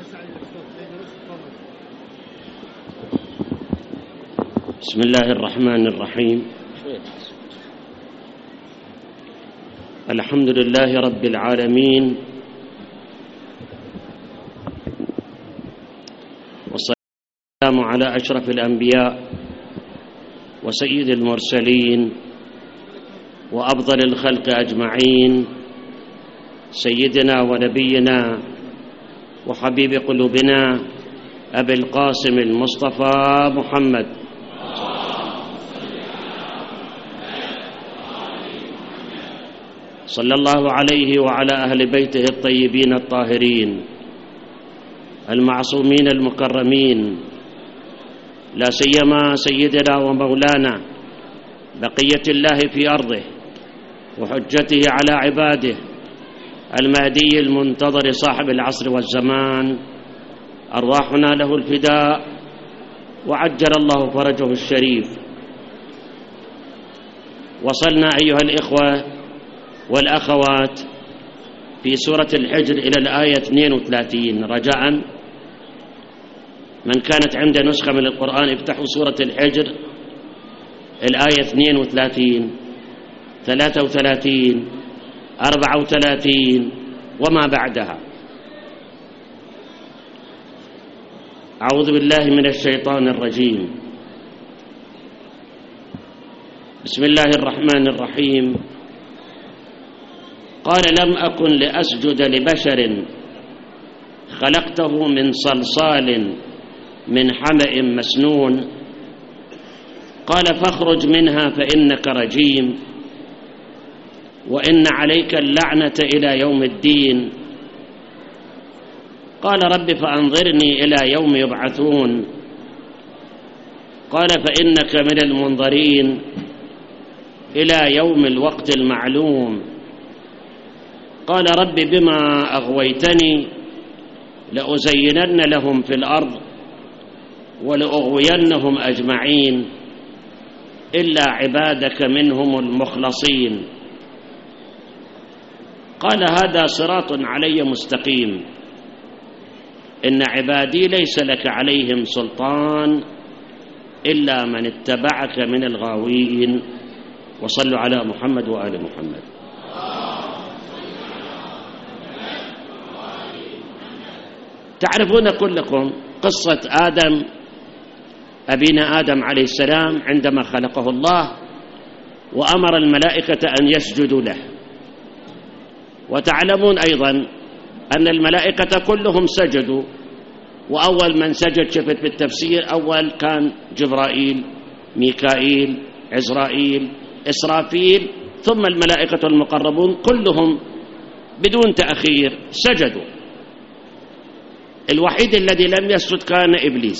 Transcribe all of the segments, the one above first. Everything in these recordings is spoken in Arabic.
بسم الله الرحمن الرحيم. الحمد لله رب العالمين، والسلام على أشرف الأنبياء وسيد المرسلين وأفضل الخلق أجمعين، سيدنا ونبينا وحبيب قلوبنا أبي القاسم المصطفى محمد صلى الله عليه وعلى أهل بيته الطيبين الطاهرين المعصومين المكرمين، لا سيما سيدنا ومولانا بقية الله في أرضه وحجته على عباده المهدي المنتظر صاحب العصر والزمان، أرواحنا له الفداء وعجل الله فرجه الشريف. وصلنا أيها الإخوة والأخوات في سورة الحجر إلى الآية 32. رجاء من كانت عنده نسخة من القرآن افتحوا سورة الحجر الآية 32 33 34 وما بعدها. أعوذ بالله من الشيطان الرجيم. بسم الله الرحمن الرحيم. قال لم أكن لأسجد لبشر خلقته من صلصال من حمأ مسنون قال فاخرج منها فإنك رجيم وإن عليك اللعنة إلى يوم الدين. قال رب فأنظرني إلى يوم يبعثون قال فإنك من المنظرين إلى يوم الوقت المعلوم. قال رب بما أغويتني لأزينن لهم في الأرض ولأغوينهم أجمعين إلا عبادك منهم المخلصين. قال هذا صراط علي مستقيم إن عبادي ليس لك عليهم سلطان إلا من اتبعك من الغاوين. وصلوا على محمد وآل محمد. تعرفون كلكم قصة آدم، أبينا آدم عليه السلام عندما خلقه الله وأمر الملائكة أن يسجدوا له. وتعلمون أيضا أن الملائكة كلهم سجدوا، وأول من سجد شفت في التفسير أول كان جبرائيل ميكائيل عزرائيل إسرافيل، ثم الملائكة المقربون كلهم بدون تأخير سجدوا. الوحيد الذي لم يسجد كان إبليس،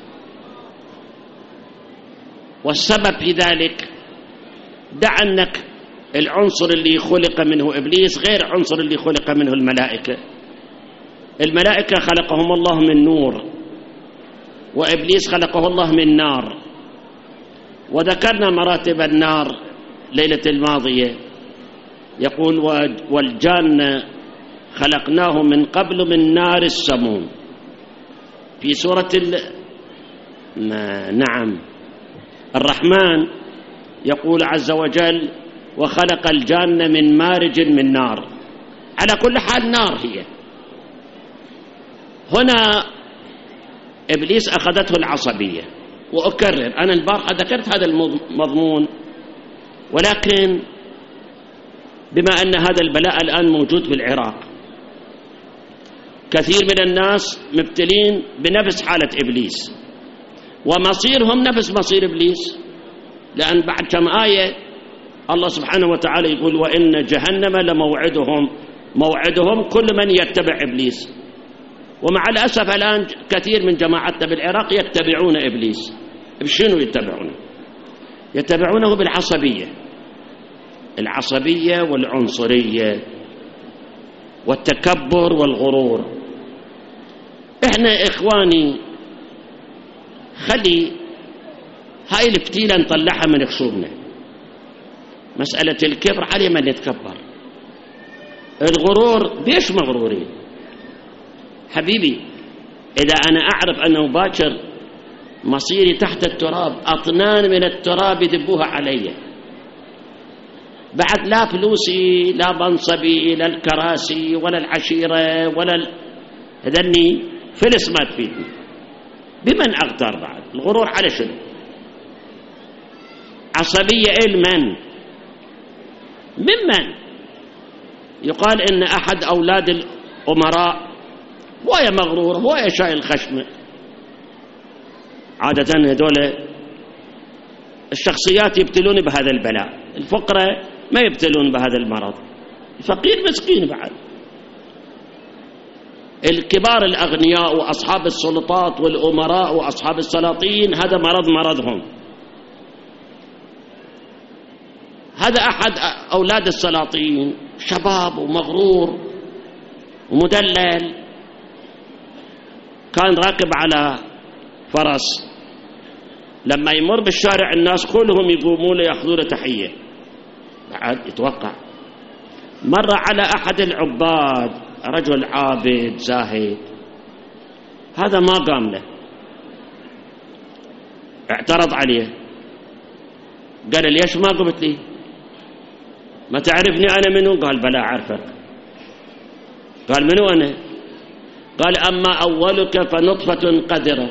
والسبب في ذلك دع أنك العنصر اللي خلق منه إبليس غير عنصر اللي خلق منه الملائكة. الملائكة خلقهم الله من نور، وإبليس خلقه الله من نار. وذكرنا مراتب النار ليلة الماضية، يقول والجان خلقناه من قبل من نار السموم في سورة الرحمن. يقول عز وجل وخلق الجان من مارج من نار. على كل حال نار هي. هنا إبليس أخذته العصبية. وأكرر أنا البارحة ذكرت هذا المضمون، ولكن بما أن هذا البلاء الآن موجود في العراق، كثير من الناس مبتلين بنفس حالة إبليس ومصيرهم نفس مصير إبليس، لأن بعد كم آية الله سبحانه وتعالى يقول وإن جهنم موعدهم كل من يتبع إبليس. ومع الأسف الآن كثير من جماعتنا بالعراق يتبعون إبليس. بشنو يتبعونه؟ يتبعونه العصبية والعنصرية والتكبر والغرور. احنا إخواني خلي هاي الفتيلة نطلعها من خشومنا. مسألة الكبر على من يتكبر، الغرور بيش مغرورين حبيبي. إذا أنا أعرف أنه باكر مصيري تحت التراب، أطنان من التراب يدبوها علي، بعد لا فلوسي لا منصبي لا الكراسي ولا العشيرة ولا هذني فلس ما تفيدني. بمن أغتر بعد؟ الغرور على شنو؟ عصبية من؟ ممن؟ يقال إن أحد أولاد الأمراء هو مغرور، هو شايل خشمه. عادة هذول الشخصيات يبتلون بهذا البلاء، الفقراء ما يبتلون بهذا المرض، الفقير مسكين بعد. الكبار الأغنياء وأصحاب السلطات والأمراء وأصحاب السلاطين هذا مرضهم. هذا أحد أولاد السلاطين، شباب ومغرور ومدلل، كان راكب على فرس، لما يمر بالشارع الناس كلهم يقومون يأخذون تحية، بعد يتوقع. مر على أحد العباد، رجل عابد زاهد، هذا ما قام له، اعترض عليه، قال ليش ما قمت لي؟ ما تعرفني أنا منو؟ قال بلى أعرفك. قال منو أنا؟ قال أما أولك فنطفة قذرة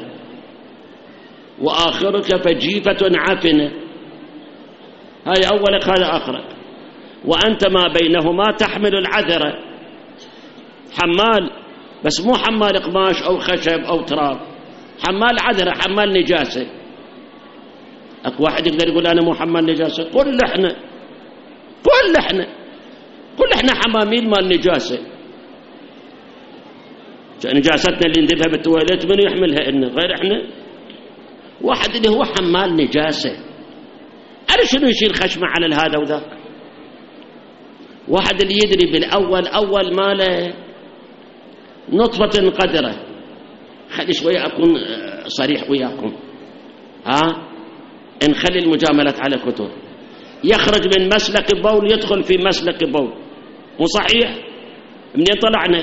وآخرك فجيفة عفنة، هاي أولك هذا آخرك، وأنت ما بينهما تحمل العذرة، حمال، بس مو حمال قماش أو خشب أو تراب، حمال عذرة، حمال نجاسة. أكو واحد يقدر يقول أنا مو حمال نجاسة؟ كل احنا حمامين مال نجاسة. نجاستنا اللي ندبها بالتواليت من يحملها؟ إنه غير احنا. واحد اللي هو حمال نجاسة، عارف شنو يشيل خشمه على هذا وذاك. واحد اللي يدري بالأول أول ماله نطفة قدرة. خلي شوية أكون صريح وياكم، نخلي المجاملات على كتب. يخرج من مسلك البول يدخل في مسلك البول، مو صحيح؟ منين طلعنا؟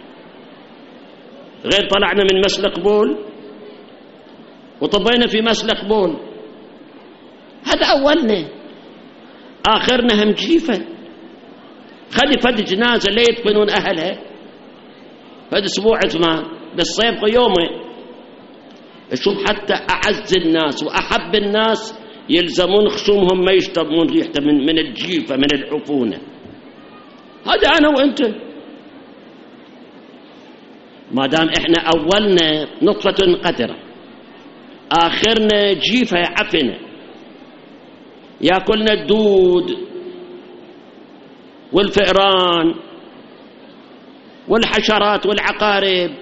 غير طلعنا من مسلك بول وطبينا في مسلك بول، هذا أولنا. آخرنا هم جيفة. خلي فد جنازة لا يدفنون أهلها، فد أسبوع ما بالصيف يومه. شوف حتى أعز الناس وأحب الناس يلزمون خشومهم ما يشتمون ريحته من الجيفة من العفونة. هذا أنا وأنت. ما دام إحنا أولنا نطفة قدرة، آخرنا جيفة عفنة، يأكلنا الدود والفئران والحشرات والعقارب،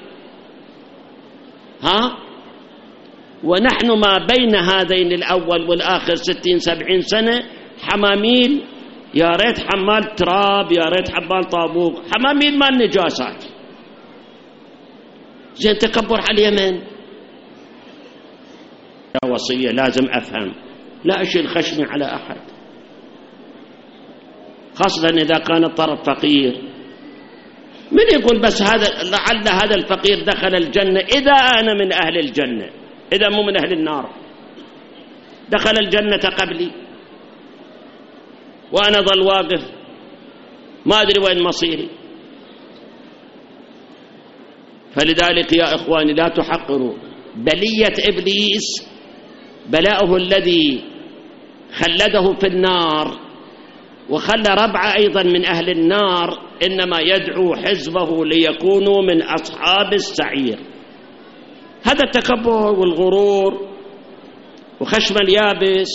ونحن ما بين هذين الأول والآخر 60-70 سنة حماميل، يا ريت حمال تراب، يا ريت حمال طابوق، حماميل مال نجاسات. زين تكبر على اليمن. وصية لازم أفهم، لا أشيل خشمي على أحد، خاصة إذا كان الطرف فقير. من يقول بس هذا لعل هذا الفقير دخل الجنة إذا أنا من أهل الجنة، إذا مو من أهل النار، دخل الجنة قبلي وأنا ظل واقف ما أدري وين مصيري. فلذلك يا إخواني لا تحقروا بلية إبليس، بلاؤه الذي خلده في النار وخلى ربع أيضا من أهل النار، إنما يدعو حزبه ليكونوا من أصحاب السعير. هذا التكبر والغرور وخشم اليابس.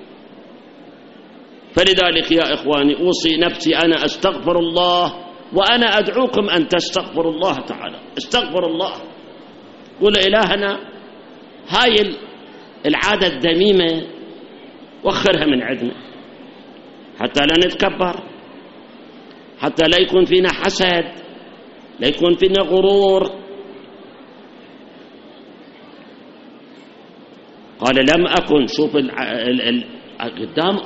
فلذلك يا إخواني أوصي نفسي أنا أستغفر الله، وأنا أدعوكم أن تستغفروا الله تعالى. استغفر الله، قول إلهنا هاي العادة الذميمة وخرها من عندنا حتى لا نتكبر، حتى لا يكون فينا حسد، لا يكون فينا غرور. قال لم أكن، شوف قدام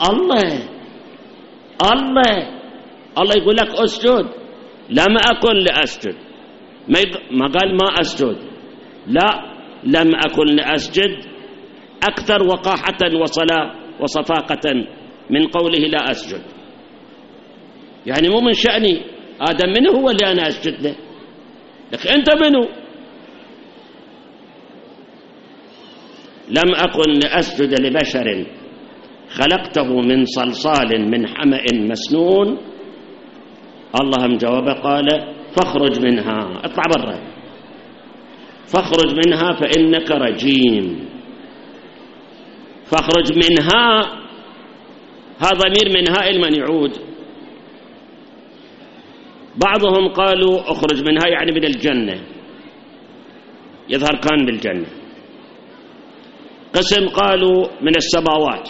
الله يقول لك أسجد، لم أكن لأسجد، ما قال ما أسجد، لا، لم أكن لأسجد أكثر وقاحة وصلاة وصفاقة من قوله لا أسجد. يعني مو من شأني، آدم منه هو اللي أنا أسجد له، لكن أنت منه. لم أكن لأسجد لبشر خلقته من صلصال من حمأ مسنون. الله مجاوب قال فاخرج منها، اطلع برا، فاخرج منها فإنك رجيم. فاخرج منها، هذا ضمير منها لمن يعود؟ بعضهم قالوا اخرج منها يعني من الجنة، يظهر كان بالجنة. قسم قالوا من السماوات،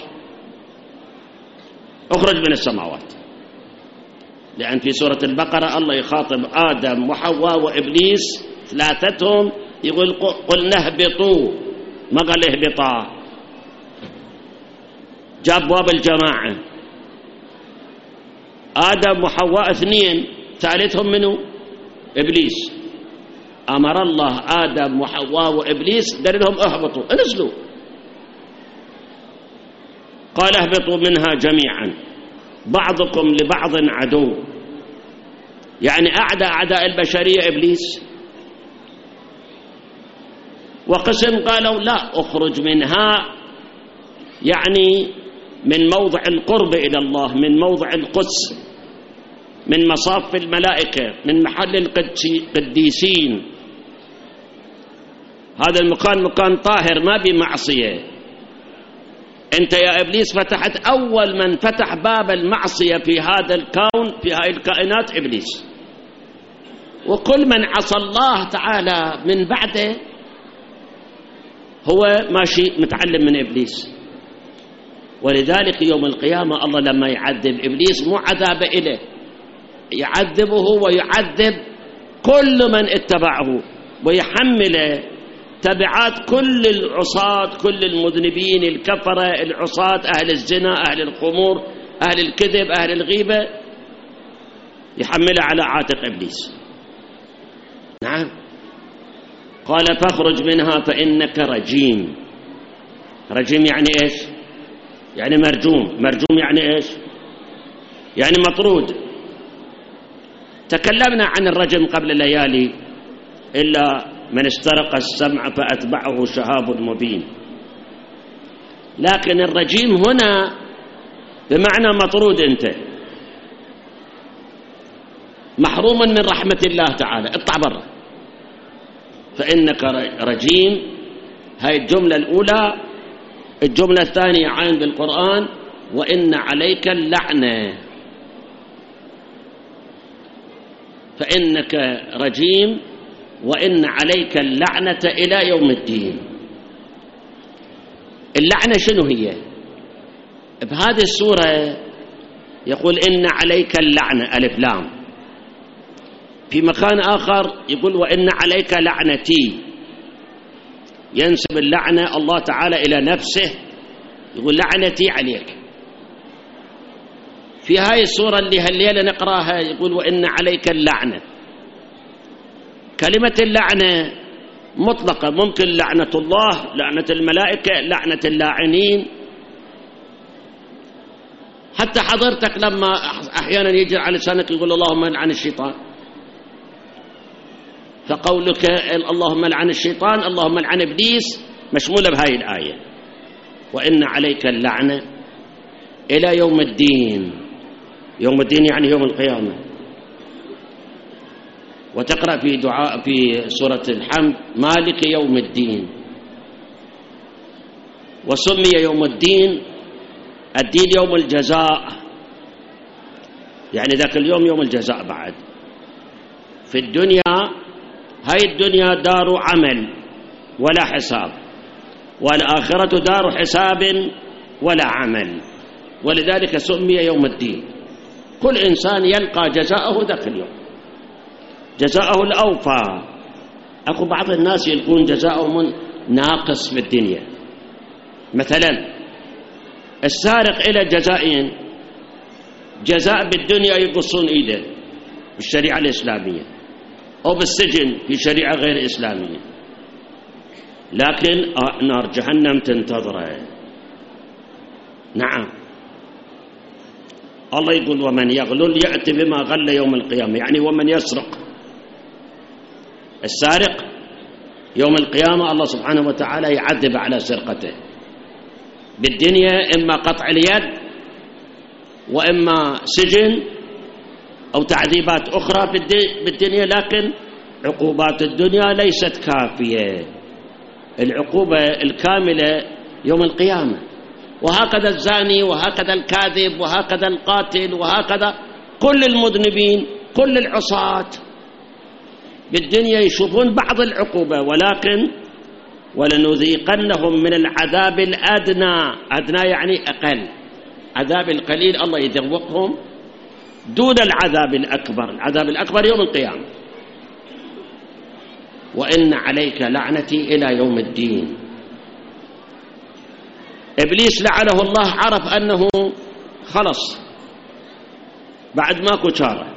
اخرج من السماوات، لأن في سورة البقرة الله يخاطب آدم وحواء وإبليس ثلاثتهم، يقول قلنا اهبطوا، ما قال اهبطا، جاب باب الجماعة. آدم وحواء اثنين، ثالثهم منه إبليس. أمر الله آدم وحواء وإبليس قال لهم اهبطوا، انزلوا، قال اهبطوا منها جميعا بعضكم لبعض عدو، يعني أعداء البشرية إبليس. وقسم قالوا لا، اخرج منها يعني من موضع القرب إلى الله، من موضع القدس، من مصاف الملائكة، من محل القديسين. هذا المكان مكان طاهر ما بمعصية. أنت يا إبليس فتحت أول من فتح باب المعصية في هذا الكون، في هذه الكائنات، إبليس. وكل من عصى الله تعالى من بعده هو ماشي متعلم من إبليس. ولذلك يوم القيامة الله لما يعذب إبليس مو عذاب إله، يعذبه ويعذب كل من اتبعه، ويحمل تبعات كل العصاة، كل المذنبين الكفرة العصاة، أهل الزنا، أهل الخمور، أهل الكذب، أهل الغيبة، يحملها على عاتق إبليس. نعم، قال فاخرج منها فإنك رجيم. رجيم يعني إيش؟ يعني مرجوم. مرجوم يعني إيش؟ يعني مطرود. تكلمنا عن الرجم قبل ليالي، إلا من استرق السمع فأتبعه شهاب مبين. لكن الرجيم هنا بمعنى مطرود، أنت محروم من رحمة الله تعالى، اطلع برا، فإنك رجيم. هاي الجملة الأولى. الجملة الثانية عين بالقرآن وإن عليك اللعنة، فإنك رجيم وإن عليك اللعنة إلى يوم الدين. اللعنة شنو هي؟ بهذه السورة يقول إن عليك اللعنة، ألف لام. في مكان آخر يقول وإن عليك لعنتي، ينسب اللعنة الله تعالى إلى نفسه، يقول لعنتي عليك. في هاي السورة اللي هالليلة نقراها يقول وإن عليك اللعنة. كلمة اللعنة مطلقة، ممكن لعنة الله، لعنة الملائكة، لعنة اللاعنين. حتى حضرتك لما أحيانا يجي على لسانك يقول اللهم لعن الشيطان، فقولك اللهم لعن الشيطان، اللهم لعن إبليس، مشمولة بهاي الآية وإن عليك اللعنة إلى يوم الدين. يوم الدين يعني يوم القيامة. وتقرأ في دعاء في سورة الحمد مالك يوم الدين. وسمي يوم الدين، الدين يوم الجزاء، يعني ذاك اليوم يوم الجزاء. بعد في الدنيا، هاي الدنيا دار عمل ولا حساب، والآخرة دار حساب ولا عمل، ولذلك سمي يوم الدين. كل إنسان يلقى جزاءه ذاك اليوم، جزاءه الأوفى. أكو بعض الناس يلقون جزاءهم ناقص في الدنيا. مثلا السارق إلى جزائين: جزاء بالدنيا يقصون إيده بالشريعة الإسلامية، أو بالسجن في شريعة غير إسلامية. لكن نار جهنم تنتظره. نعم، الله يقول ومن يغلل يأتي بما غل يوم القيامة، يعني ومن يسرق، السارق يوم القيامة الله سبحانه وتعالى يعذب على سرقته. بالدنيا إما قطع اليد وإما سجن أو تعذيبات أخرى بالدنيا، لكن عقوبات الدنيا ليست كافية، العقوبة الكاملة يوم القيامة. وهكذا الزاني، وهكذا الكاذب، وهكذا القاتل، وهكذا كل المذنبين، كل العصاة بالدنيا يشوفون بعض العقوبة، ولكن ولنذيقنهم من العذاب الأدنى، أدنى يعني أقل، عذاب القليل الله يذوقهم دون العذاب الأكبر. العذاب الأكبر يوم القيامة. وإن عليك لعنتي إلى يوم الدين. إبليس لعنه الله عرف أنه خلص بعد ماكو شارع.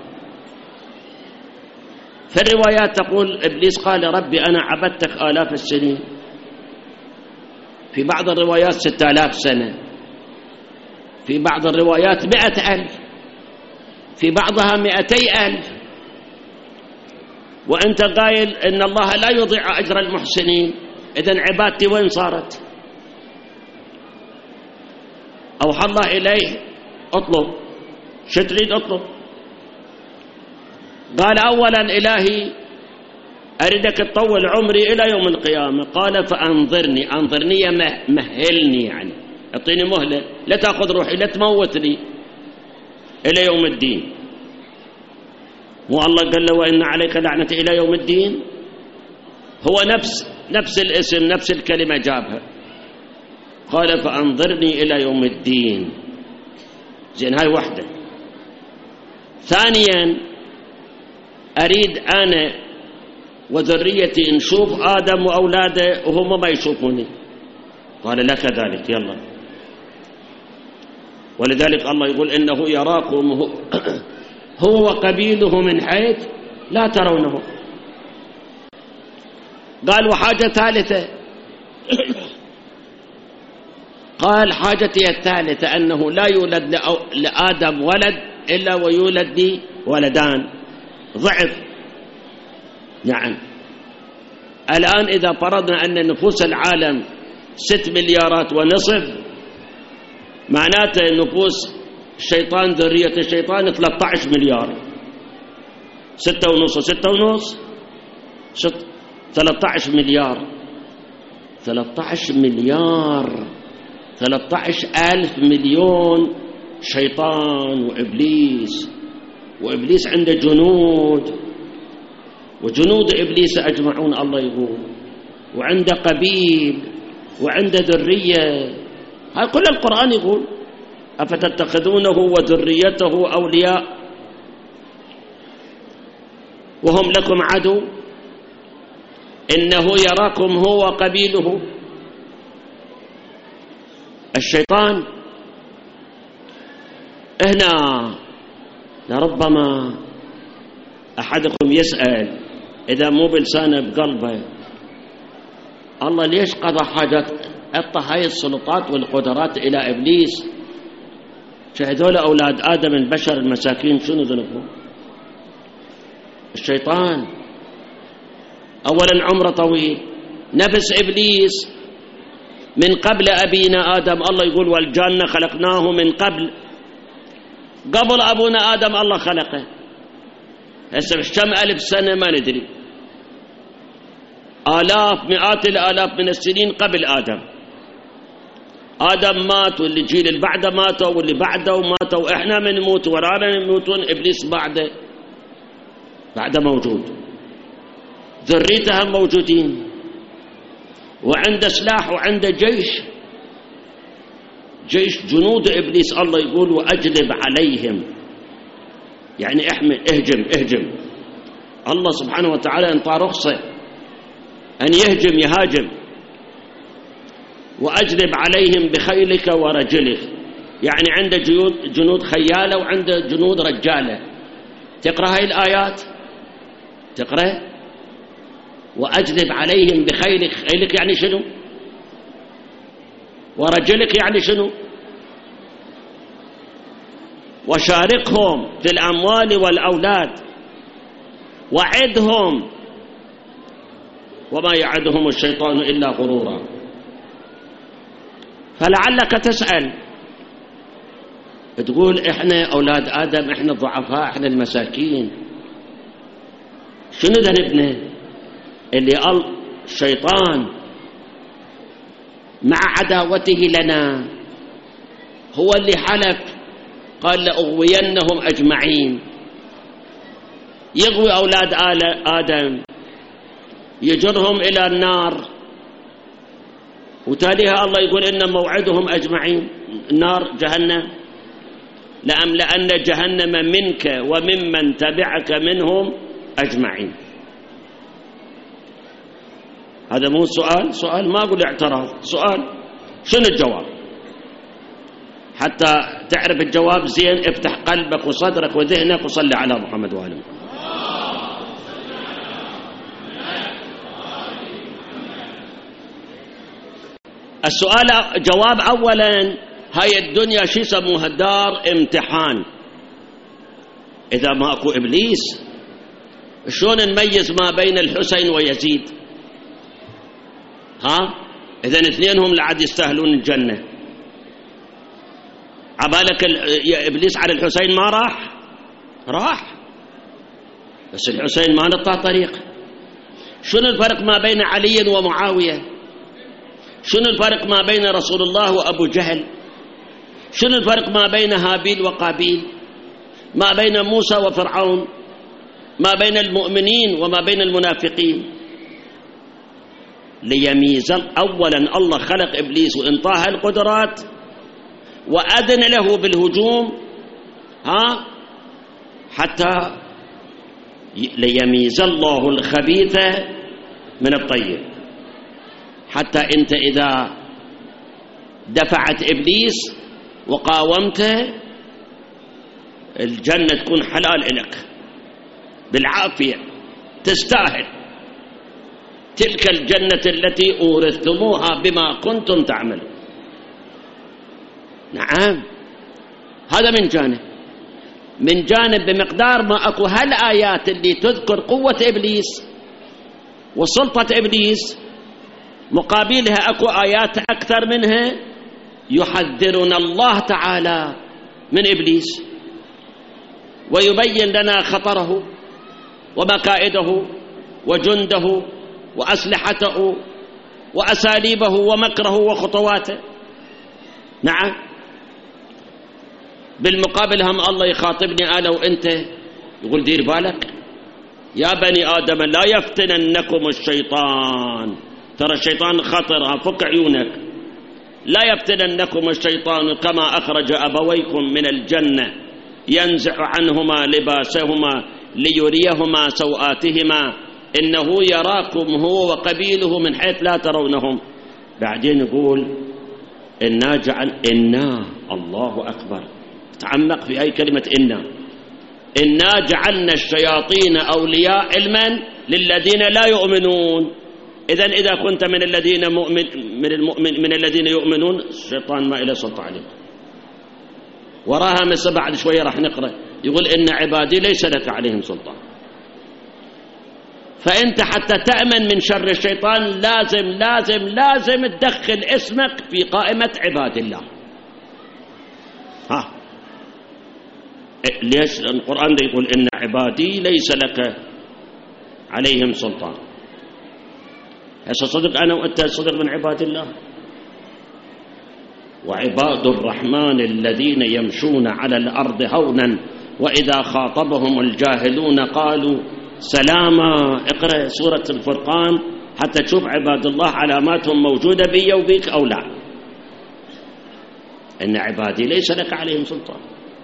في الروايات تقول إبليس قال ربي أنا عبدتك آلاف السنين، في بعض الروايات 6000 سنة، في بعض الروايات 100,000، في بعضها 200,000. وأنت قايل إن الله لا يضيع أجر المحسنين، إذن عبادتي وين صارت؟ أوحى الله إليه اطلب، شو تريد اطلب؟ قال أولا إلهي أريدك تطول عمري إلى يوم القيامة. قال فأنظرني، أنظرني مهلني، يعني أعطيني مهلة، لا تأخذ روحي، لا تموتني إلى يوم الدين. مو الله قال له وإن عليك لعنتي إلى يوم الدين؟ هو نفس الاسم، نفس الكلمة جابها. قال فأنظرني إلى يوم الدين. زين، هاي وحدة. ثانيا أريد أنا وذريتي نشوف آدم وأولاده وهم ما يشوفوني. قال لك ذلك، يلا. ولذلك الله يقول إنه يراكم هو وقبيله من حيث لا ترونه. قال وحاجة ثالثة، قال حاجتي الثالثة أنه لا يولد لآدم ولد إلا ويولد لي ولدان، ضعف. يعني الآن إذا فرضنا أن نفوس العالم 6 مليارات ونصف، معناته نفوس الشيطان، ذرية الشيطان 13 مليار، 6.5 6.5 13 مليار، 13 مليار، 13,000 مليون شيطان وإبليس. وإبليس عنده جنود، وجنود إبليس أجمعون الله يقول، وعنده قبيل، وعنده ذرية. هاي كل القرآن يقول أفتتخذونه وذريته أولياء وهم لكم عدو إنه يراكم هو وقبيله. الشيطان هنا لربما أحدكم يسأل إذا مو بلسانه بقلبه، الله ليش قضى حاجات، أعطى هاي السلطات والقدرات إلى إبليس؟ هذول أولاد آدم البشر المساكين شنو ذنبهم؟ الشيطان أولا عمره طويل، نفس إبليس من قبل أبينا آدم. الله يقول والجنة خلقناه من قبل أبونا آدم الله خلقه. هسه كم ألف سنة ما ندري، آلاف مئات الآلاف من السنين قبل آدم. آدم مات، واللي جيل اللي بعده ماتوا، واللي بعده ماتوا، وإحنا من نموت ورانا يموتون، إبليس بعده موجود، ذريته هم موجودين، وعنده سلاح وعنده جيش جنود إبليس. الله يقول وأجلب عليهم، يعني احمل، اهجم. الله سبحانه وتعالى انطى رخصة أن يهاجم. وأجلب عليهم بخيلك ورجلك، يعني عنده جنود خيالة وعنده جنود رجالة. تقرأ هاي الآيات، تقرأ وأجلب عليهم بخيلك. خيلك يعني شنو؟ ورجلك يعني شنو؟ وشاركهم في الأموال والأولاد وعدهم وما يعدهم الشيطان إلا غرورا. فلعلك تسأل تقول إحنا أولاد آدم، إحنا الضعفاء، إحنا المساكين، شنو ذنبنا؟ اللي الشيطان مع عداوته لنا هو اللي حلف قال لأغوينهم أجمعين، يغوي أولاد آدم، يجرهم إلى النار، وتاليها الله يقول إن موعدهم أجمعين النار جهنم، لأن جهنم منك وممن تبعك منهم أجمعين. هذا مو سؤال ما أقول اعتراض، سؤال. شنو الجواب؟ حتى تعرف الجواب زين افتح قلبك وصدرك وذهنك وصلي على محمد وآله محمد. السؤال جواب أولا، هاي الدنيا شو يسموها؟ دار امتحان. إذا ما أكو إبليس شلون نميز ما بين الحسين ويزيد؟ إذن اثنينهم لعد يستاهلون الجنة. عبالك يا إبليس على الحسين ما راح، بس الحسين ما نطع طريق. شنو الفرق ما بين علي ومعاوية؟ شنو الفرق ما بين رسول الله وأبو جهل؟ شنو الفرق ما بين هابيل وقابيل؟ ما بين موسى وفرعون؟ ما بين المؤمنين وما بين المنافقين؟ ليميز. أولا الله خلق إبليس وانطاه القدرات وأذن له بالهجوم حتى ليميز الله الخبيث من الطيب. حتى أنت إذا دفعت إبليس وقاومته الجنة تكون حلال لك بالعافية، تستاهل تلك الجنة التي أورثتموها بما كنتم تعملون. نعم، هذا من جانب بمقدار ما أكو هالآيات اللي تذكر قوة إبليس وسلطة إبليس، مقابلها أكو آيات أكثر منها يحذرنا الله تعالى من إبليس ويبين لنا خطره ومكائده وجنده وأسلحته وأساليبه ومكره وخطواته. نعم، بالمقابل هم الله يخاطبني أنا وإنت يقول دير بالك يا بني آدم لا يفتننكم الشيطان. ترى الشيطان خطر، فك عيونك. لا يفتننكم الشيطان كما أخرج أبويكم من الجنة ينزع عنهما لباسهما ليريهما سوآتهما إنه يراكم هو وقبيله من حيث لا ترونهم. بعدين يقول إنا الله أكبر. تعمق في أي كلمة إنا جعلنا الشياطين أولياء علما للذين لا يؤمنون. إذا كنت من الذين يؤمنون الشيطان ما إلى سلطة عليك. وراها مثل بعد شوية راح نقرأ يقول إن عبادي ليس لك عليهم سلطان. فأنت حتى تأمن من شر الشيطان لازم لازم لازم تدخل اسمك في قائمة عباد الله. ليش؟ القرآن يقول إن عبادي ليس لك عليهم سلطان. هسه صدق أنا وأنت صدق من عباد الله. وعباد الرحمن الذين يمشون على الأرض هونا وإذا خاطبهم الجاهلون قالوا سلاما. اقرأ سورة الفرقان حتى تشوف عباد الله علاماتهم موجودة بي وبيك أو لا. إن عبادي ليس لك عليهم سلطان.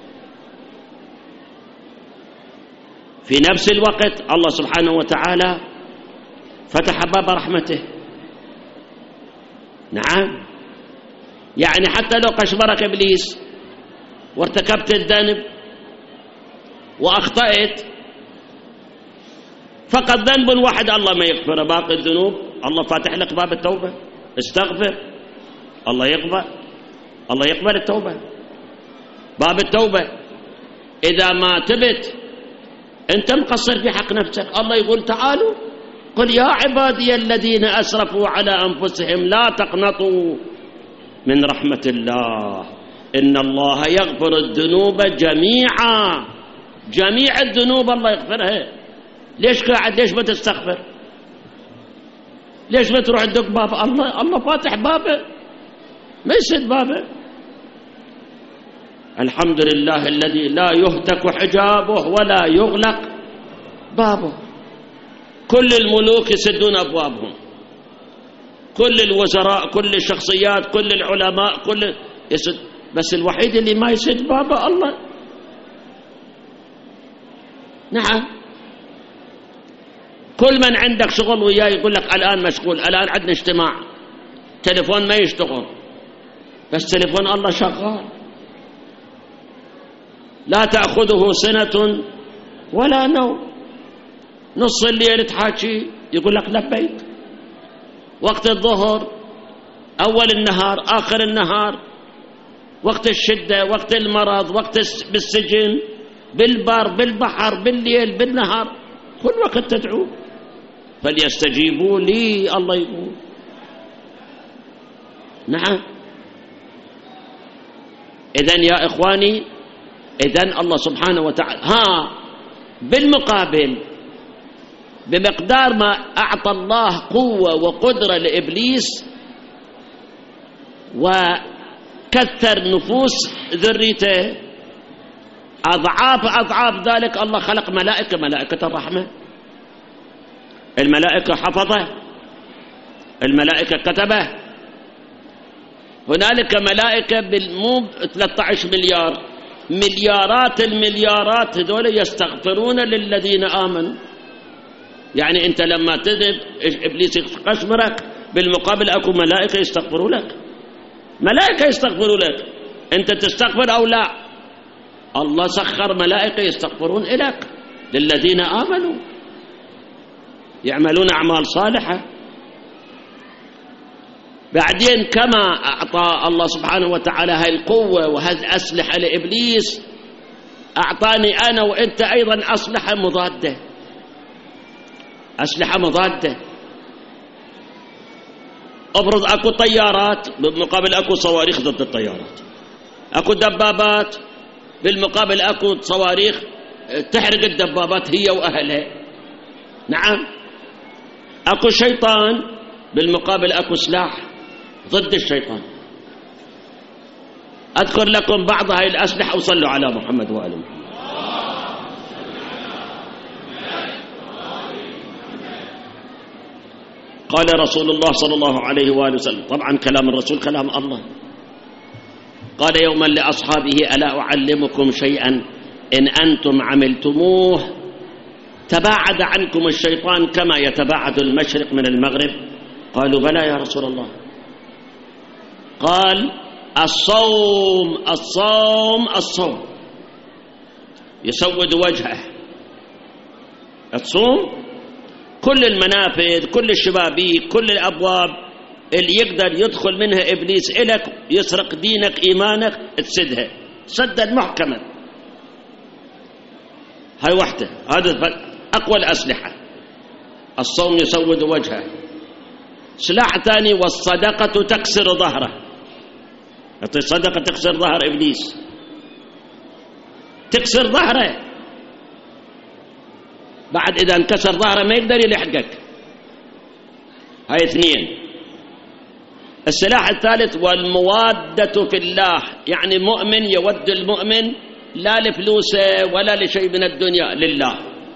في نفس الوقت الله سبحانه وتعالى فتح باب رحمته. نعم، يعني حتى لو قشبرك إبليس وارتكبت الذنب وأخطأت فقط ذنب واحد الله ما يغفره، باقي الذنوب الله فاتح لك باب التوبة، استغفر الله يقبل التوبة، باب التوبة. إذا ما تبت أنت مقصر في حق نفسك، الله يقول تعالوا قل يا عبادي الذين أسرفوا على أنفسهم لا تقنطوا من رحمة الله إن الله يغفر الذنوب جميعا. جميع الذنوب الله يغفرها. ليش قاعد؟ ليش بتستغفر؟ ليش بتروح تدق باب الله؟ الله فاتح بابه، ما يسد بابه. الحمد لله الذي لا يهتك حجابه ولا يغلق بابه. كل الملوك يسدون أبوابهم، كل الوزراء، كل الشخصيات، كل العلماء، كل يسد، بس الوحيد اللي ما يسد بابه الله. نعم، كل من عندك شغل وياه يقول لك الآن مشغول، الآن عندنا اجتماع، تليفون ما يشتغل، بس تليفون الله شغال. لا تأخذه سنة ولا نوم، نص الليل تحاكي يقول لك لبيك، وقت الظهر، أول النهار، آخر النهار، وقت الشدة، وقت المرض، وقت بالسجن، بالبر، بالبحر، بالليل، بالنهار، كل وقت تدعو. فليستجيبوا لي الله يقول. نعم. إذن يا إخواني، إذن الله سبحانه وتعالى بالمقابل بمقدار ما أعطى الله قوة وقدرة لإبليس وكثر نفوس ذريته، أضعاف ذلك الله خلق ملائكة الرحمة. الملائكة حفظه، الملائكة كتبه. هنالك ملائكة بالمو 13 مليار، مليارات المليارات هذول يستغفرون للذين آمنوا. يعني أنت لما تذهب إبليس يقشمرك، بالمقابل أكو ملائكة يستغفروا لك، ملائكة يستغفروا لك. أنت تستغفر أو لا؟ الله سخر ملائكة يستغفرون لك للذين آمنوا يعملون أعمال صالحة. بعدين كما أعطى الله سبحانه وتعالى هاي القوة وهذه الأسلحة لإبليس، أعطاني أنا وإنت أيضا أسلحة مضادة، أسلحة مضادة. أبرز أكو طيارات، بالمقابل أكو صواريخ ضد الطيارات، أكو دبابات، بالمقابل أكو صواريخ تحرق الدبابات هي وأهلها. نعم. أكو شيطان، بالمقابل أكو سلاح ضد الشيطان. أذكر لكم بعض هاي الأسلحة وصلوا على محمد وآل محمد. قال رسول الله صلى الله عليه وآله وسلم، طبعا كلام الرسول كلام الله، قال يوما لأصحابه ألا أعلمكم شيئا إن أنتم عملتموه تباعد عنكم الشيطان كما يتباعد المشرق من المغرب؟ قالوا بلى يا رسول الله. قال الصوم الصوم الصوم. يسود وجهه، تصوم كل المنافذ، كل الشبابيك، كل الأبواب اللي يقدر يدخل منها إبليس إلك يسرق دينك إيمانك تسدها سدا محكما. هاي وحده، هذا أقوى الأسلحة. الصوم يسود وجهه. سلاح ثاني والصدقة تكسر ظهره. الصدقة تكسر ظهر إبليس، تكسر ظهره. بعد إذا انكسر ظهره ما يقدر يلحقك. هاي اثنين. السلاح الثالث والموادة في الله، يعني مؤمن يود المؤمن لا لفلوسه ولا لشيء من الدنيا، لله.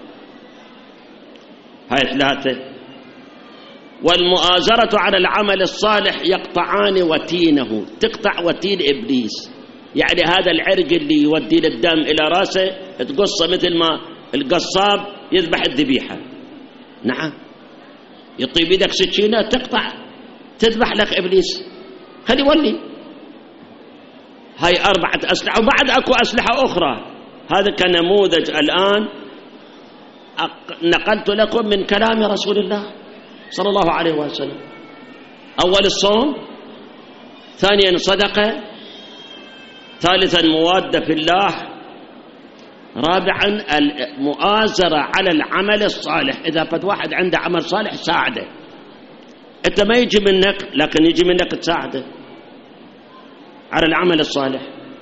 هاي ثلاثة. والمؤازرة على العمل الصالح يقطعان وتينه، تقطع وتين إبليس. يعني هذا العرق اللي يودي الدم إلى راسه تقصه مثل ما القصاب يذبح الذبيحة. نعم. يطيب يدك سكينة تقطع تذبح لك إبليس، خلي يولي. هاي 4 أسلحة، وبعد أكو أسلحة أخرى. هذا كنموذج الآن نقلت لكم من كلام رسول الله صلى الله عليه وسلم. أول الصوم، ثانيا صدقة، ثالثا موادة في الله، رابعا المؤازرة على العمل الصالح. إذا فد واحد عنده عمل صالح ساعده، أنت ما يجي منك لكن يجي منك تساعده على العمل الصالح.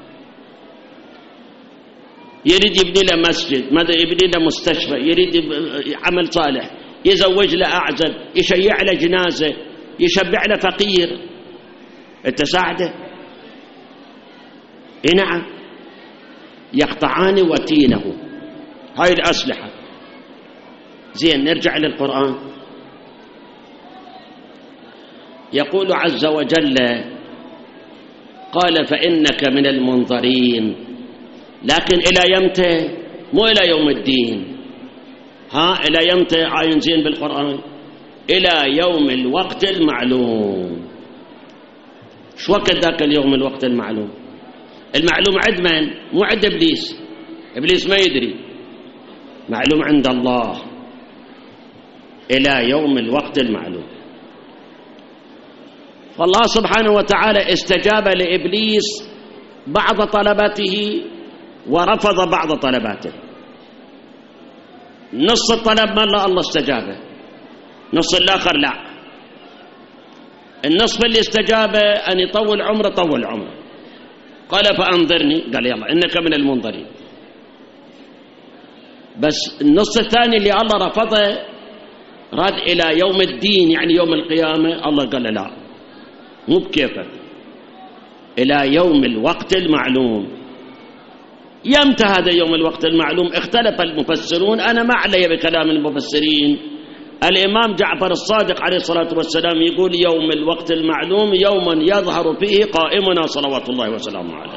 يريد يبني له مسجد، ماذا يبني له مستشفى، يريد عمل صالح، يزوج له أعزب، يشيع له جنازة، يشبع له فقير، أنت ساعده. نعم، يقطعان وتينه، هاي الأسلحة. زين، نرجع للقرآن. يقول عز وجل: قال فإنك من المنظرين. لكن إلى يمتى؟ مو إلى يوم الدين. إلى يمتى؟ عاين زين بالقرآن: إلى يوم الوقت المعلوم. شو وقت ذاك اليوم الوقت المعلوم؟ المعلوم عند من؟ مو عند إبليس. إبليس ما يدري، معلوم عند الله. إلى يوم الوقت المعلوم. فالله سبحانه وتعالى استجاب لإبليس بعض طلباته ورفض بعض طلباته. نص الطلب ما الله استجابه، نص الآخر لا. النصف اللي استجابه أن يطول عمره طول عمره، قال فأنظرني، قال يلا إنك من المنظرين. بس النص الثاني اللي الله رفضه راد إلى يوم الدين، يعني يوم القيامة، الله قال لا، مو بكيفك، إلى يوم الوقت المعلوم. يمتى هذا يوم الوقت المعلوم؟ اختلف المفسرون، أنا ما علي بكلام المفسرين. الإمام جعفر الصادق عليه الصلاة والسلام يقول: يوم الوقت المعلوم يوما يظهر فيه قائمنا صلوات الله وسلامه عليه.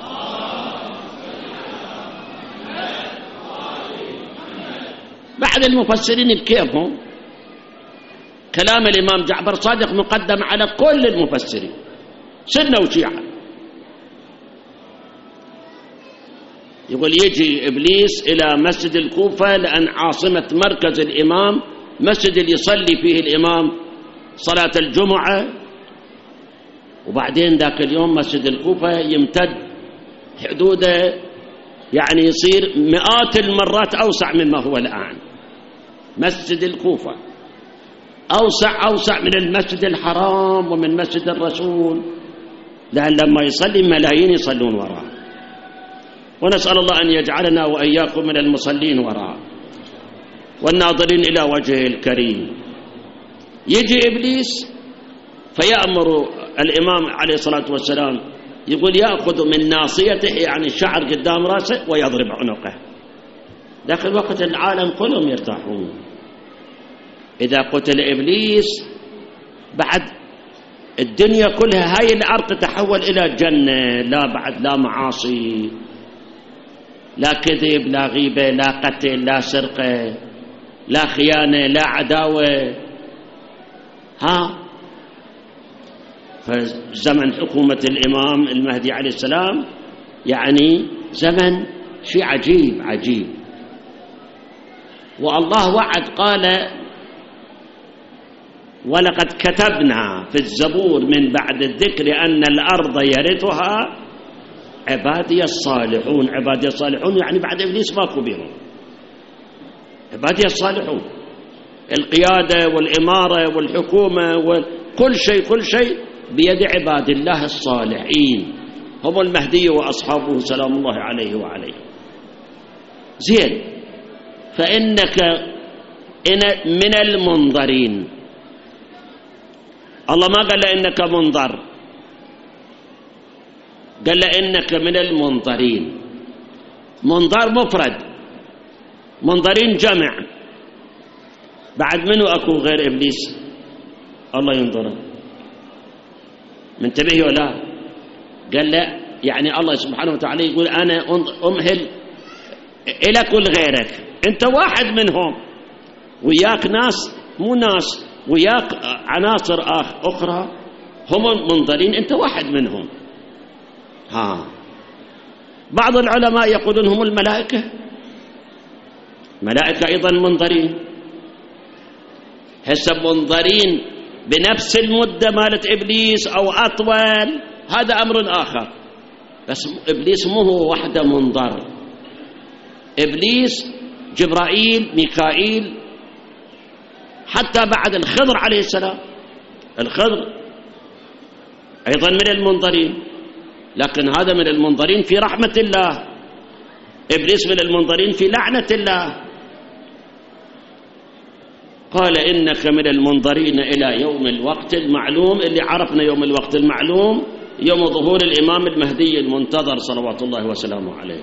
بعد المفسرين بكيفهم، كلام الإمام جعفر الصادق مقدم على كل المفسرين سنة وشيعة. يقول: يجي إبليس إلى مسجد الكوفة، لأن عاصمة مركز الإمام مسجد اللي يصلي فيه الإمام صلاة الجمعة، وبعدين ذاك اليوم مسجد الكوفة يمتد حدوده، يعني يصير مئات المرات أوسع مما هو الآن. مسجد الكوفة أوسع من المسجد الحرام ومن مسجد الرسول، لأن لما يصلي ملايين يصلون وراء، ونسأل الله أن يجعلنا وإياكم من المصلين وراء والناظرين إلى وجهه الكريم. يجي إبليس فيأمر الإمام عليه الصلاة والسلام، يقول: يأخذ من ناصيته، يعني الشعر قدام رأسه، ويضرب عنقه. لكن وقت العالم كلهم يرتاحون. إذا قتل إبليس بعد الدنيا كلها، هاي الأرض تتحول إلى جنة، لا بعد لا معاصي، لا كذب، لا غيبة، لا قتل، لا سرقة، لا خيانة، لا عداوة. فزمن حكومة الإمام المهدي عليه السلام يعني زمن شيء عجيب. والله وعد، قال: ولقد كتبنا في الزبور من بعد الذكر أن الأرض يرثها عبادي الصالحون. عبادي الصالحون يعني بعد إبليس ماكو بهم، عبادي الصالحون. القيادة والإمارة والحكومة وكل شيء بيد عباد الله الصالحين، هم المهدي وأصحابه سلام الله عليه وعليه. زين، فإنك من المنظرين. الله ما قال إنك منظر، قال إنك من المنظرين. منظر مفرد، منظرين جمع. بعد منه أكو غير إبليس الله ينظره؟ منتبه ولا؟ قال لا، يعني الله سبحانه وتعالى يقول: أنا أمهل إلى كل غيرك، أنت واحد منهم، وياك ناس مو ناس، وياك عناصر أخرى هم منظرين، أنت واحد منهم. بعض العلماء يقولون هم الملائكة، ملائكة أيضا منظرين، هسه منظرين بنفس المدة مالت إبليس أو أطول، هذا أمر آخر. بس إبليس مو هو وحده منظر، إبليس جبرائيل ميكائيل حتى بعد الخضر عليه السلام، الخضر أيضا من المنظرين، لكن هذا من المنظرين في رحمة الله، إبليس من المنظرين في لعنة الله. قال إنك من المنظرين إلى يوم الوقت المعلوم، اللي عرفنا يوم الوقت المعلوم يوم ظهور الإمام المهدي المنتظر صلوات الله وسلامه عليه.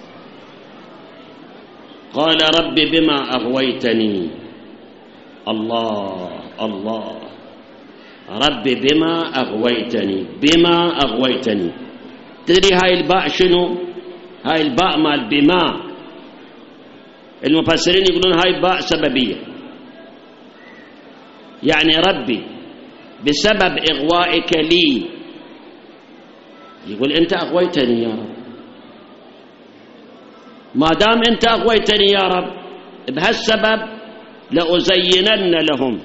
قال رب بما أغويتني، الله الله، رب بما أغويتني، بما أغويتني. تدري هاي الباء شنو؟ هاي الباء مال بما، المفسرين يقولون هاي باء سببية، يعني ربي بسبب إغوائك لي، يقول أنت أغويتني يا رب، ما دام أنت أغويتني يا رب بهالسبب لأزينن لهم.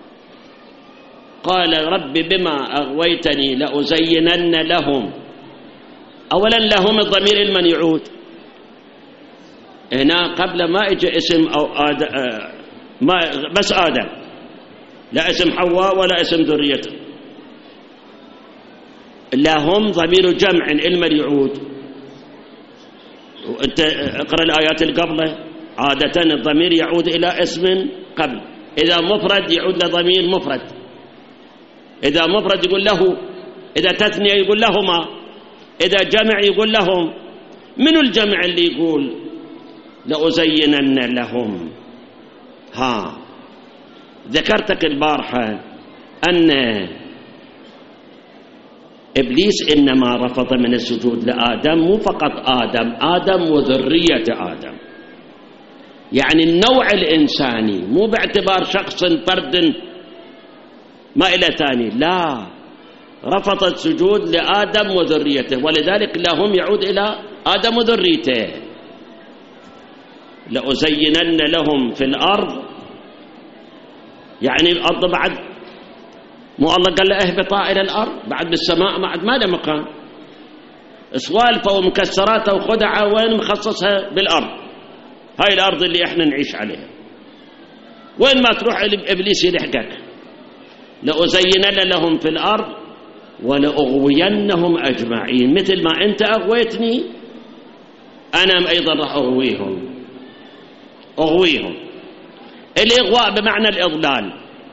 قال رب بما أغويتني لأزينن لهم. أولا لهم الضمير المن يعود هنا قبل ما إجا اسم أو ما بس آدم، لا اسم حواء ولا اسم ذريته، لهم ضمير جمع المن يعود. وانت اقرأ الآيات اللي قبله، عادة الضمير يعود إلى اسم قبل، إذا مفرد يعود لضمير مفرد، إذا مفرد يقول له، إذا تثنية يقول لهما، إذا جمع يقول لهم. من الجمع اللي يقول لأزينن لهم؟ ها ذكرتك البارحة أن إبليس إنما رفض من السجود لآدم، مو فقط آدم، آدم وذرية آدم، يعني النوع الإنساني، مو باعتبار شخص فرد ما إلى ثاني، لا، رفض السجود لآدم وذريته، ولذلك لهم يعود إلى آدم وذريته. لأزينن لهم في الأرض، يعني الأرض بعد مو الله قال له اهبطا إلى الأرض، بعد بالسماء بعد ما له مكان، سوالفه ومكسراته وخدعه وين مخصصها؟ بالأرض، هاي الأرض اللي احنا نعيش عليها، وين ما تروح إبليس يلحقك. لأزينن لهم في الأرض ولأغوينهم أجمعين، مثل ما أنت أغويتني أنا أيضا راح أغويهم. الإغواء بمعنى الإضلال،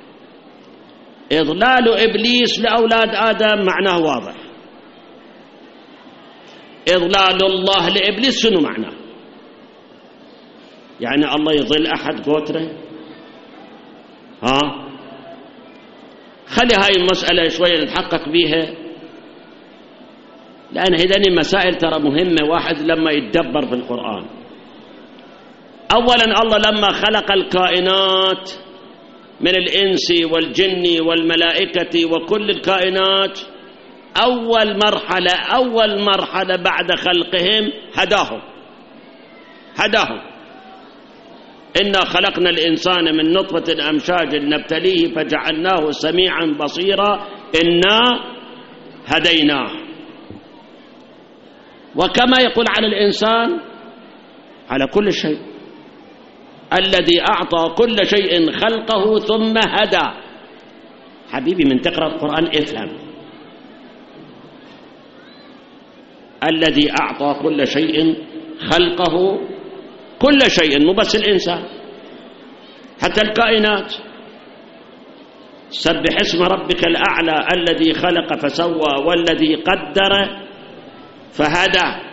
إضلال إبليس لأولاد آدم معناه واضح. إضلال الله لإبليس شنو معناه؟ يعني الله يضل أحد قوتره؟ ها خلي هاي المسألة شوية نتحقق بيها، لأن هذه مسائل ترى مهمة واحد لما يتدبر في القرآن. أولا الله لما خلق الكائنات من الإنس والجن والملائكة وكل الكائنات، أول مرحلة بعد خلقهم هداهم. إنا خلقنا الإنسان من نطفة أمشاج نبتليه فجعلناه سميعا بصيرا إنا هديناه. وكما يقول على الإنسان على كل شيء، الذي أعطى كل شيء خلقه ثم هدى. حبيبي من تقرأ القرآن افهم، الذي أعطى كل شيء خلقه، كل شيء مو بس الإنسان، حتى الكائنات. سبح اسم ربك الأعلى الذي خلق فسوى والذي قدر فهدى.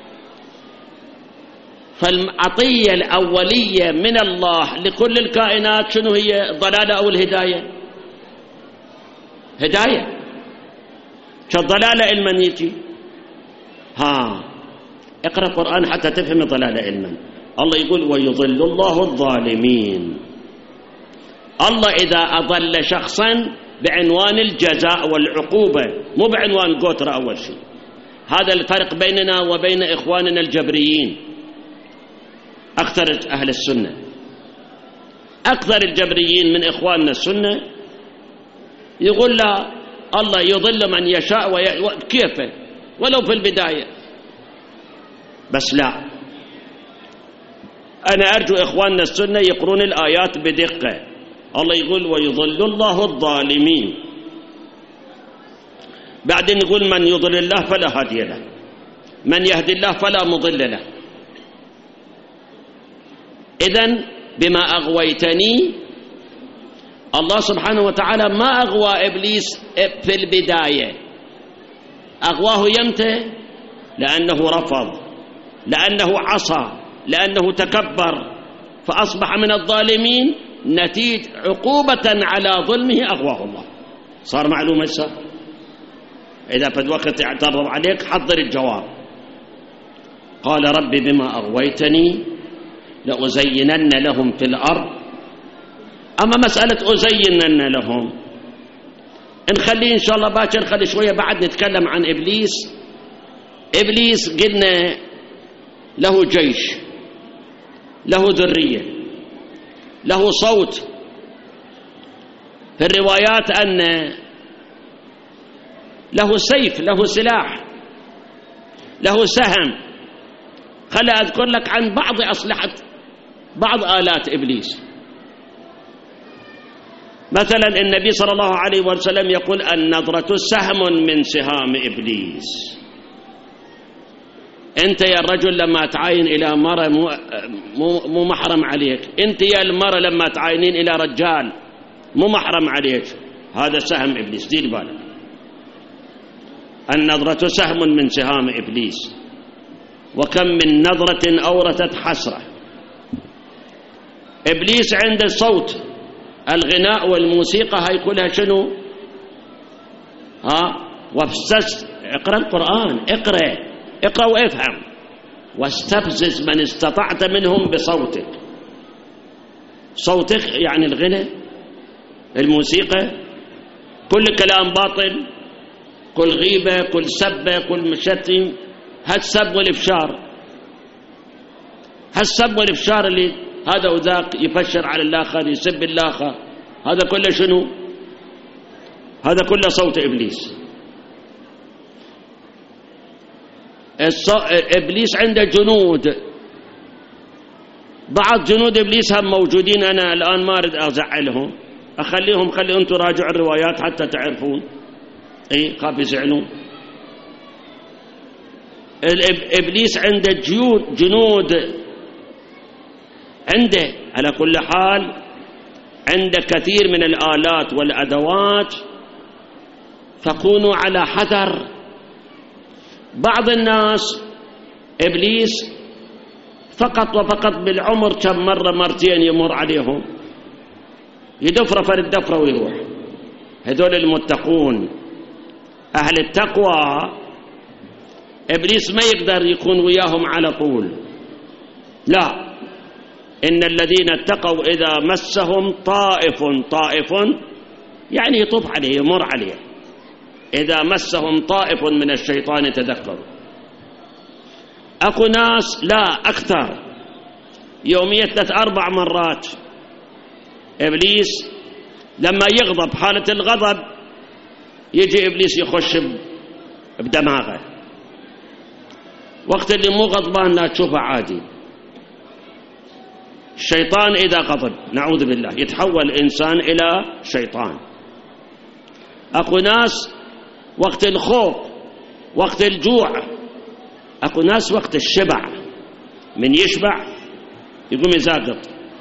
فالعطية الأولية من الله لكل الكائنات شنو هي؟ الضلالة أو الهداية؟ هداية. كالضلالة علما يجي، اقرأ القرآن حتى تفهم الضلالة علما. الله يقول ويضل الله الظالمين. الله إذا أضل شخصا بعنوان الجزاء والعقوبة، مو بعنوان قوترة أول شيء. هذا الفرق بيننا وبين إخواننا الجبريين. أكثر أهل السنة، أكثر الجبريين من إخواننا السنة يقول لا، الله يضل من يشاء كيف ولو في البداية. بس لا، أنا أرجو إخواننا السنة يقرون الآيات بدقة. الله يقول ويضل الله الظالمين، بعدين يقول من يضل الله فلا هادي له، من يهدي الله فلا مضل له. إذن بما أغويتني، الله سبحانه وتعالى ما أغوى إبليس في البداية، أغواه يمتى؟ لأنه رفض، لأنه عصى، لأنه تكبر فأصبح من الظالمين، نتيجة عقوبة على ظلمه أغواه الله. صار معلومة صار. إذا في الوقت اعترض عليك حضر الجواب. قال ربي بما أغويتني لأزينن لهم في الأرض. أما مسألة أزينن لهم نخليه إن شاء الله باكر، نخلي شوية بعد نتكلم عن إبليس. إبليس قلنا له جيش، له ذرية، له صوت. في الروايات أن له سيف، له سلاح، له سهم. خلي أذكر لك عن بعض أسلحة، بعض آلات إبليس. مثلا النبي صلى الله عليه وسلم يقول النظرة سهم من سهام إبليس. أنت يا الرجل لما تعاين إلى مرة مو محرم عليك، أنت يا المرة لما تعاينين إلى رجال مو محرم عليك، هذا سهم إبليس، دير بالك. النظرة سهم من سهام إبليس، وكم من نظرة أورثت حسرة. إبليس عنده صوت، الغناء والموسيقى هاي كلها شنو؟ اقرأ القرآن، اقرأ وافهم. واستفزز من استطعت منهم بصوتك. صوتك يعني الغنى، الموسيقى، كل كلام باطل، كل غيبة، كل سبة، كل مشتم، هالسب والإفشار اللي هذا وذاك يفشر على الآخر، يسب الآخر، هذا كله شنو؟ هذا كله صوت إبليس. إبليس عنده جنود، بعض جنود إبليس هم موجودين، أنا الآن ما أريد أزعلهم، أخليهم، خلي أنتم راجعوا الروايات حتى تعرفون. خاف يزعلون. إبليس عنده جنود، عنده على كل حال عنده كثير من الآلات والأدوات، فكونوا على حذر. بعض الناس إبليس فقط وفقط بالعمر كم مرة مرتين يمر عليهم، يدفر فرد دفرة ويروح. هذول المتقون أهل التقوى إبليس ما يقدر يكون وياهم على طول، لا. إن الذين اتقوا إذا مسهم طائف يعني يطوف عليه، يمر عليه. إذا مسهم طائف من الشيطان تذكروا. أكو ناس لا أكثر، يوميا 3-4 مرات. إبليس لما يغضب، حالة الغضب يجي إبليس يخش بدماغه. وقت اللي مو غضبان لا تشوفه عادي. الشيطان إذا غضب نعوذ بالله يتحول إنسان إلى شيطان. أكو ناس وقت الخوف، وقت الجوع، أكو ناس وقت الشبع، من يشبع يقوم يزاقط.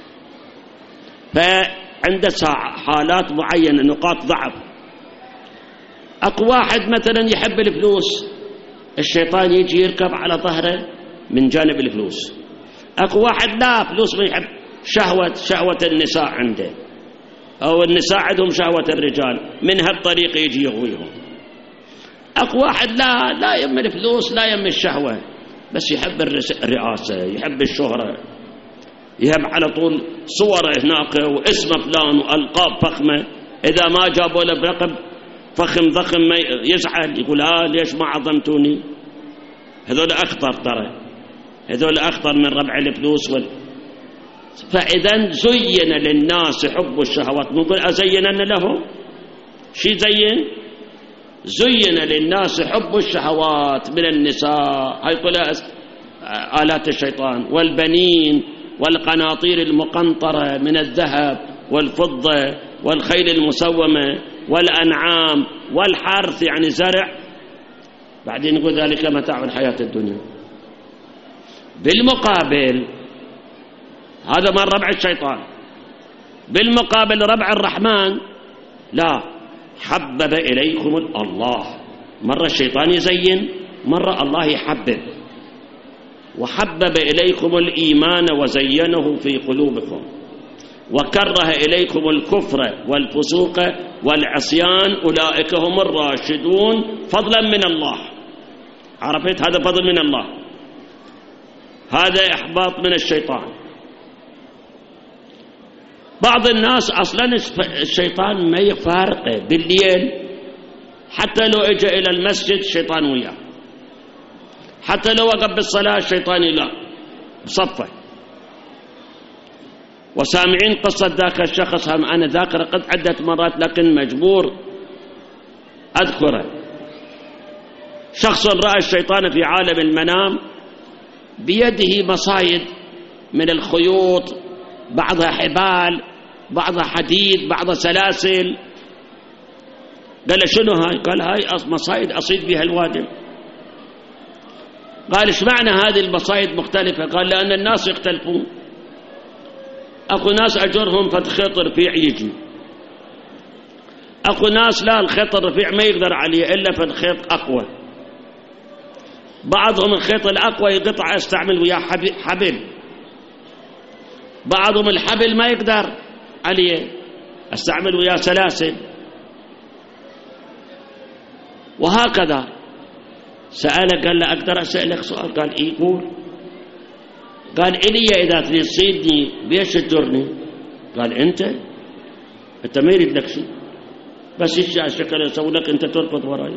فعنده حالات معينة، نقاط ضعف. أكو واحد مثلا يحب الفلوس، الشيطان يجي يركب على ظهره من جانب الفلوس. أكو واحد لا فلوس ما يحب، شهوة النساء عنده، أو النساء عندهم شهوة الرجال، من هالطريقة يجي يغويهم. أكو واحد لا يم الفلوس، لا يم الشهوة، بس يحب الرئاسة، يحب الشهرة، يهم على طول صوره هناك واسم فلان وألقاب فخمة. إذا ما جابوا له برقم فخم ضخم ما يزعل، يقول ليش ما عظمتوني. هذول أخطر، ترى هذول أخطر من ربع الفلوس فإذا زين للناس حب الشهوات، نقول أزينن لهم شي زين للناس حب الشهوات من النساء، هاي كلها آلات الشيطان، والبنين والقناطير المقنطرة من الذهب والفضة والخيل المسومة والأنعام والحرث يعني زرع، بعدين نقول ذلك متاع الحياة الدنيا. بالمقابل هذا من ربع الشيطان، بالمقابل ربع الرحمن لا، حبب إليكم الله، مرة الشيطان يزين، مرة الله يحبب. وحبب إليكم الإيمان وزينه في قلوبكم وكره إليكم الكفر والفسوق والعصيان أولئك هم الراشدون فضلا من الله. عرفت؟ هذا فضل من الله، هذا إحباط من الشيطان. بعض الناس أصلا الشيطان ما يفارقه بالليل، حتى لو اجى إلى المسجد الشيطان وياه، حتى لو وقف بالصلاة الشيطان لا بصفه. وسامعين قصة ذاك الشخص، هم أنا ذاكره قد عدة مرات لكن مجبور أذكره. شخص رأى الشيطان في عالم المنام بيده مصايد من الخيوط، بعضها حبال، بعضها حديد، بعضها سلاسل. قال شنو هاي؟ قال هاي مصايد أصيد بها الوادم. قال ايش معنى هذه المصايد مختلفة؟ قال لأن الناس يختلفون، أكو ناس أجرهم فد خيط رفيع يجي، أكو ناس لا الخيط الرفيع ما يقدر عليه إلا فد خيط أقوى، بعضهم الخيط الأقوى يقطع يستعمل وياه حبل، بعضهم الحبل ما يقدر عليه استعمل وياه سلاسل، وهكذا. سأله قال له أقدر أسألك سؤال؟ قال إيه قول. قال إلي إذا تريد تصيدني بيش تجرني؟ قال أنت ما يريد لك شيء، بس إيش هالشكل يسوي لك أنت تركض وراي.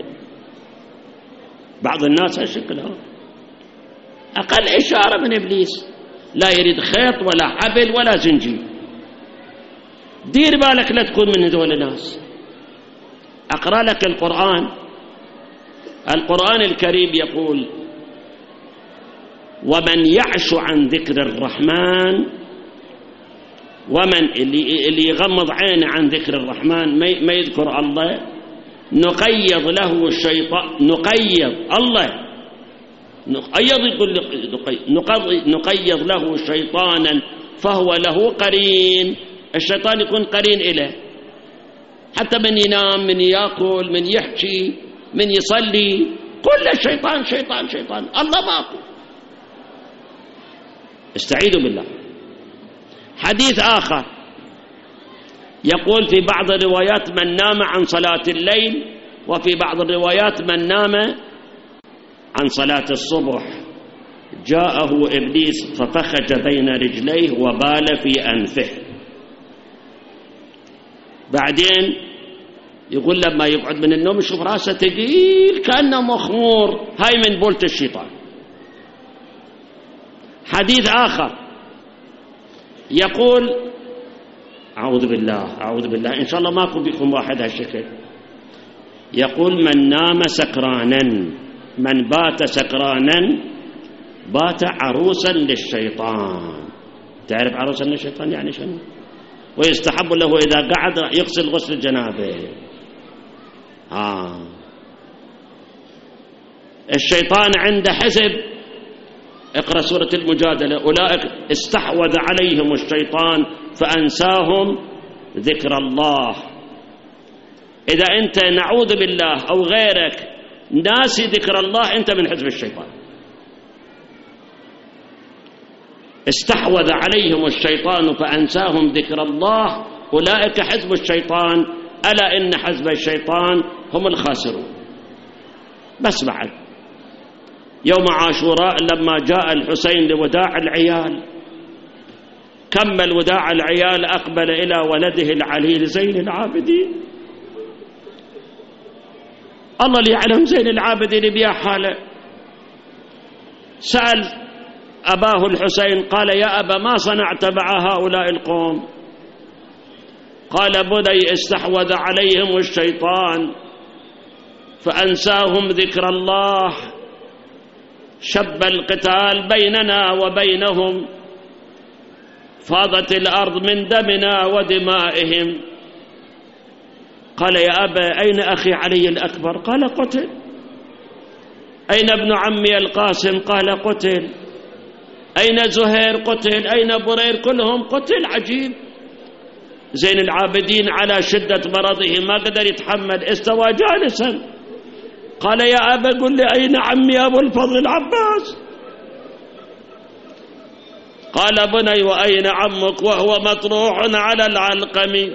بعض الناس هالشكل أقل إشارة من إبليس، لا يريد خيط ولا حبل ولا زنجير. دير بالك لا تكون من هذول الناس. أقرأ لك القرآن الكريم يقول: ومن يعش عن ذكر الرحمن، ومن اللي يغمض عينه عن ذكر الرحمن ما يذكر الله، نقيض له الشيطان، نقيض له شيطانا فهو له قرين. الشيطان يكون قرين إله، حتى من ينام، من يأكل، من يحكي، من يصلي، كل شيطان شيطان شيطان، الله ماكو. استعيذوا بالله. حديث آخر يقول في بعض الروايات: من نام عن صلاة الليل، وفي بعض الروايات: من نام عن صلاة الصبح جاءه إبليس ففخج بين رجليه وبال في أنفه. بعدين يقول لما يقعد من النوم يشوف راسه ثقيل كأنه مخمور، هاي من بولة الشيطان. حديث آخر يقول: أعوذ بالله إن شاء الله ماكو بكم واحد هالشكل. يقول: من نام سكرانا، من بات سكرانا بات عروسا للشيطان. تعرف عروسا للشيطان يعني شنو؟ ويستحب له إذا قعد يغسل غسل الجنابه. الشيطان عنده حزب. اقرأ سورة المجادلة: أولئك استحوذ عليهم الشيطان فأنساهم ذكر الله. إذا أنت نعوذ بالله أو غيرك ناسي ذكر الله، أنت من حزب الشيطان. استحوذ عليهم الشيطان فأنساهم ذكر الله أولئك حزب الشيطان ألا إن حزب الشيطان هم الخاسرون. بس بعد يوم عاشوراء لما جاء الحسين لوداع العيال، كمل وداع العيال، أقبل إلى ولده العليل زين العابدين. الله اللي يعلم زين العابدين بيا حاله. سأل أباه الحسين قال يا أبا ما صنعت مع هؤلاء القوم؟ قال بني استحوذ عليهم الشيطان فأنساهم ذكر الله، شب القتال بيننا وبينهم، فاضت الأرض من دمنا ودمائهم. قال يا أبا أين أخي علي الأكبر؟ قال قتل. أين ابن عمي القاسم؟ قال قتل. أين زهير؟ قتل. أين برير؟ كلهم قتل. عجيب. زين العابدين على شدة مرضه ما قدر يتحمل، استوى جالسا. قال يا أبا قل لي أين عمي أبو الفضل العباس؟ قال بني وأين عمك؟ وهو مطروح على العلقم.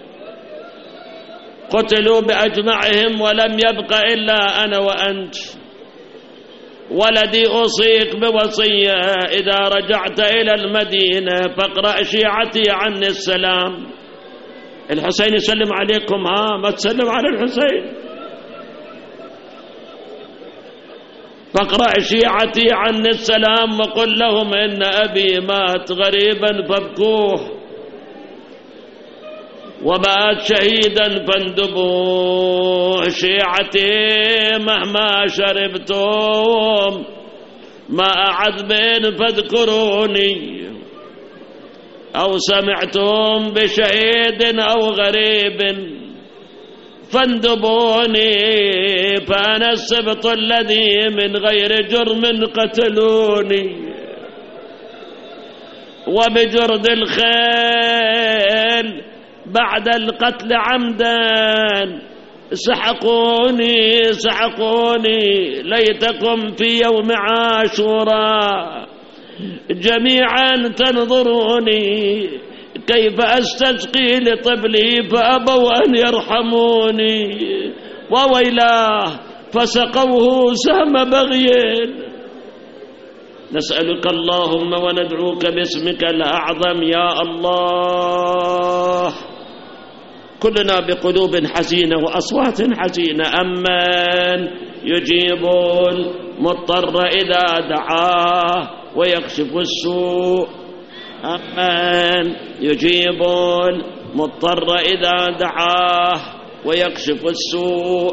قتلوا بأجمعهم ولم يبق إلا أنا وأنت. ولدي أوصيك بوصية، إذا رجعت إلى المدينة فاقرأ شيعتي عني السلام. الحسين يسلم عليكم، ما تسلم على الحسين. فاقرأ شيعتي عني السلام وقل لهم إن أبي مات غريبا فابكوه، ومات شهيدا فاندبوه. شيعتي مهما شربتم ماء عذب فاذكروني، أو سمعتم بشهيد أو غريب فاندبوني، فأنا السبط الذي من غير جرم قتلوني، وبجرد الخيل بعد القتل عمدا سحقوني سحقوني. ليتكم في يوم عاشوراء جميعا تنظروني، كيف أستسقي لطبلي فأبوا أن يرحموني، وويلاه فسقوه سهم بغي. نسألك اللهم وندعوك باسمك الأعظم يا الله، كلنا بقلوب حزينة وأصوات حزينة، أمن يجيب المضطر إذا دعاه ويكشف السوء، أمن يجيب المضطر إذا دعاه ويكشف السوء،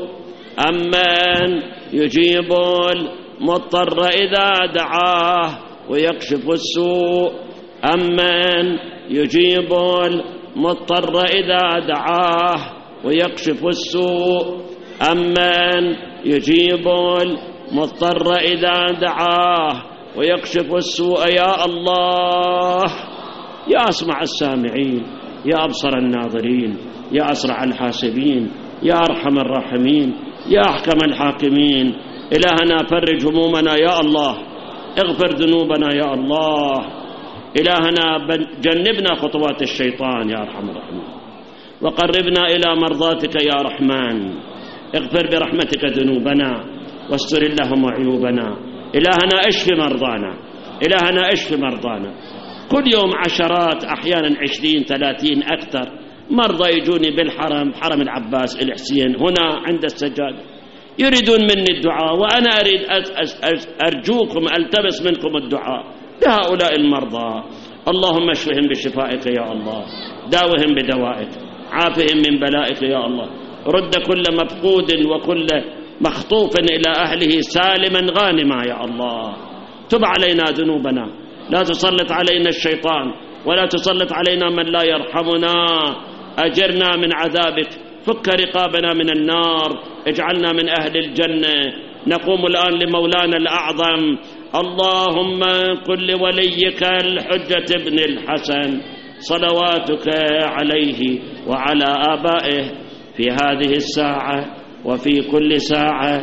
أمن يجيب المضطر إذا دعاه ويكشف السوء، أمن يجيب المضطر إذا دعاه ويكشف السوء، أمن يجيب المضطر إذا دعاه ويكشف السوء. يا الله يا أسمع السامعين، يا أبصر الناظرين، يا أسرع الحاسبين، يا أرحم الراحمين، يا أحكم الحاكمين. إلهنا فرج همومنا يا الله، اغفر ذنوبنا يا الله. إلهنا جنبنا خطوات الشيطان يا أرحم الراحمين، وقربنا إلى مرضاتك يا رحمن. اغفر برحمتك ذنوبنا واستر اللهم عيوبنا. إلهنا اشف مرضانا، إلهنا اشف مرضانا. كل يوم عشرات، أحيانا 20 30 أكثر مرضى يجوني بالحرم، حرم العباس الحسين هنا عند السجادة، يريدون مني الدعاء، وأنا أريد أرجوكم ألتمس منكم الدعاء لهؤلاء المرضى. اللهم اشفهم بشفائك يا الله، داوهم بدوائك، عافهم من بلائك يا الله. رد كل مفقود وكل مخطوف إلى أهله سالما غانما يا الله. تب علينا ذنوبنا، لا تسلط علينا الشيطان، ولا تسلط علينا من لا يرحمنا. أجرنا من عذابك، فك رقابنا من النار، اجعلنا من أهل الجنة. نقوم الآن لمولانا الأعظم. اللهم قل لوليك الحجة ابن الحسن صلواتك عليه وعلى آبائه في هذه الساعة وفي كل ساعة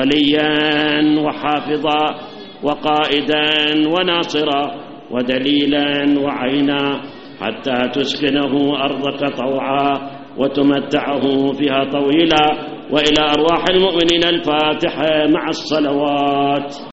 وليا وحافظا وقائدا وناصرا ودليلا وعينا، حتى تسكنه أرضك طوعا وتمتعه فيها طويلا. وإلى أرواح المؤمنين الفاتحة مع الصلوات.